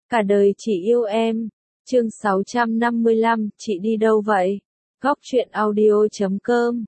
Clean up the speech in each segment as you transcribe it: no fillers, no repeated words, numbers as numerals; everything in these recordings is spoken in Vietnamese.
Cả đời chỉ yêu em. Chương 655, chị đi đâu vậy? Góc truyện audio.com.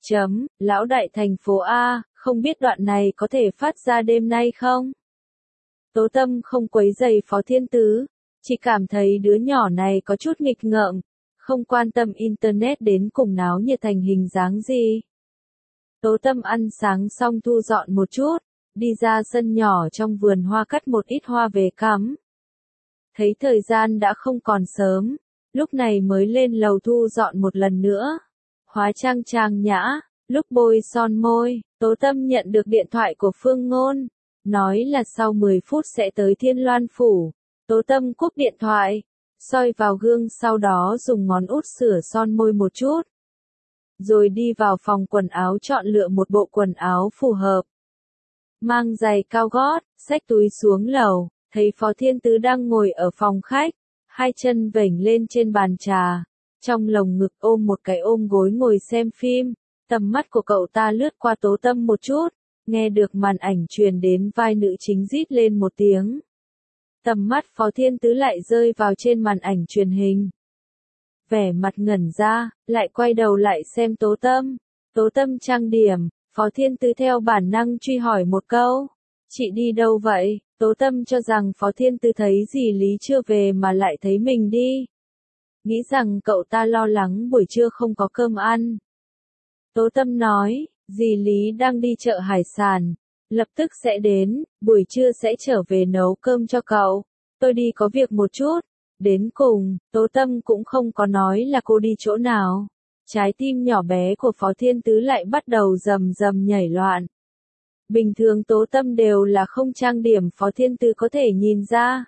Lão đại thành phố A, không biết đoạn này có thể phát ra đêm nay không? Tố Tâm không quấy rầy Phó Thiên Tứ, chỉ cảm thấy đứa nhỏ này có chút nghịch ngợm, không quan tâm internet đến cùng náo nhiệt thành hình dáng gì. Tố Tâm ăn sáng xong thu dọn một chút, đi ra sân nhỏ trong vườn hoa cắt một ít hoa về cắm. Thấy thời gian đã không còn sớm, lúc này mới lên lầu thu dọn một lần nữa. Hóa trang trang nhã, lúc bôi son môi, Tố Tâm nhận được điện thoại của Phương Ngôn, nói là sau 10 phút sẽ tới Thiên Loan Phủ. Tố Tâm cúp điện thoại, soi vào gương sau đó dùng ngón út sửa son môi một chút. Rồi đi vào phòng quần áo chọn lựa một bộ quần áo phù hợp. Mang giày cao gót, xách túi xuống lầu, thấy Phó Thiên Tứ đang ngồi ở phòng khách, hai chân vểnh lên trên bàn trà, trong lồng ngực ôm một cái ôm gối ngồi xem phim. Tầm mắt của cậu ta lướt qua Tố Tâm một chút, nghe được màn ảnh truyền đến vai nữ chính rít lên một tiếng. Tầm mắt Phó Thiên Tứ lại rơi vào trên màn ảnh truyền hình. Vẻ mặt ngẩn ra, lại quay đầu lại xem Tố Tâm. Tố Tâm trang điểm, Phó Thiên Tứ theo bản năng truy hỏi một câu. Chị đi đâu vậy? Tố Tâm cho rằng Phó Thiên Tứ thấy dì Lý chưa về mà lại thấy mình đi. Nghĩ rằng cậu ta lo lắng buổi trưa không có cơm ăn. Tố Tâm nói, dì Lý đang đi chợ hải sản, lập tức sẽ đến, buổi trưa sẽ trở về nấu cơm cho cậu. Tôi đi có việc một chút. Đến cùng, Tố Tâm cũng không có nói là cô đi chỗ nào. Trái tim nhỏ bé của Phó Thiên Tứ lại bắt đầu rầm rầm nhảy loạn. Bình thường Tố Tâm đều là không trang điểm, Phó Thiên Tứ có thể nhìn ra.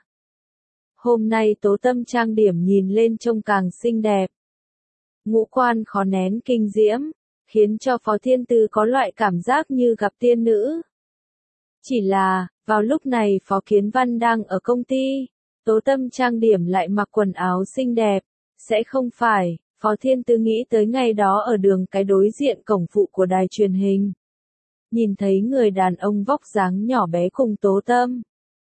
Hôm nay Tố Tâm trang điểm nhìn lên trông càng xinh đẹp. Ngũ quan khó nén kinh diễm, khiến cho Phó Thiên Tứ có loại cảm giác như gặp tiên nữ. Chỉ là, vào lúc này Phó Kiến Văn đang ở công ty, Tố Tâm trang điểm lại mặc quần áo xinh đẹp, sẽ không phải, Phó Thiên Tứ nghĩ tới ngày đó ở đường cái đối diện cổng phụ của đài truyền hình. Nhìn thấy người đàn ông vóc dáng nhỏ bé cùng Tố Tâm.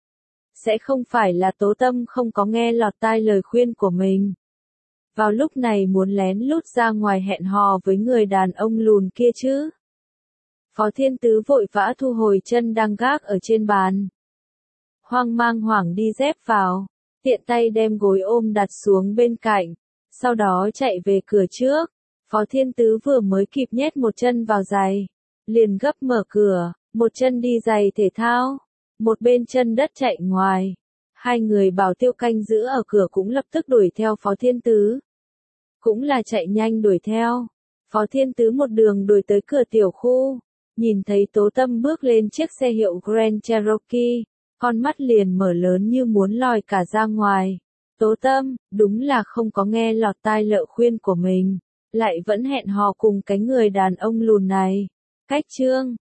Sẽ không phải là Tố Tâm không có nghe lọt tai lời khuyên của mình. Vào lúc này muốn lén lút ra ngoài hẹn hò với người đàn ông lùn kia chứ. Phó Thiên Tứ vội vã thu hồi chân đang gác ở trên bàn. Hoang mang hoảng đi dép vào, tiện tay đem gối ôm đặt xuống bên cạnh, sau đó chạy về cửa trước. Phó Thiên Tứ vừa mới kịp nhét một chân vào giày, liền gấp mở cửa, một chân đi giày thể thao, một bên chân đất chạy ngoài. Hai người bảo tiêu canh giữ ở cửa cũng lập tức đuổi theo Phó Thiên Tứ. Cũng là chạy nhanh đuổi theo. Phó Thiên Tứ một đường đuổi tới cửa tiểu khu, nhìn thấy Tố Tâm bước lên chiếc xe hiệu Grand Cherokee, con mắt liền mở lớn như muốn lòi cả ra ngoài. Tố Tâm, đúng là không có nghe lọt tai lời khuyên của mình, lại vẫn hẹn hò cùng cái người đàn ông lùn này. Cách chương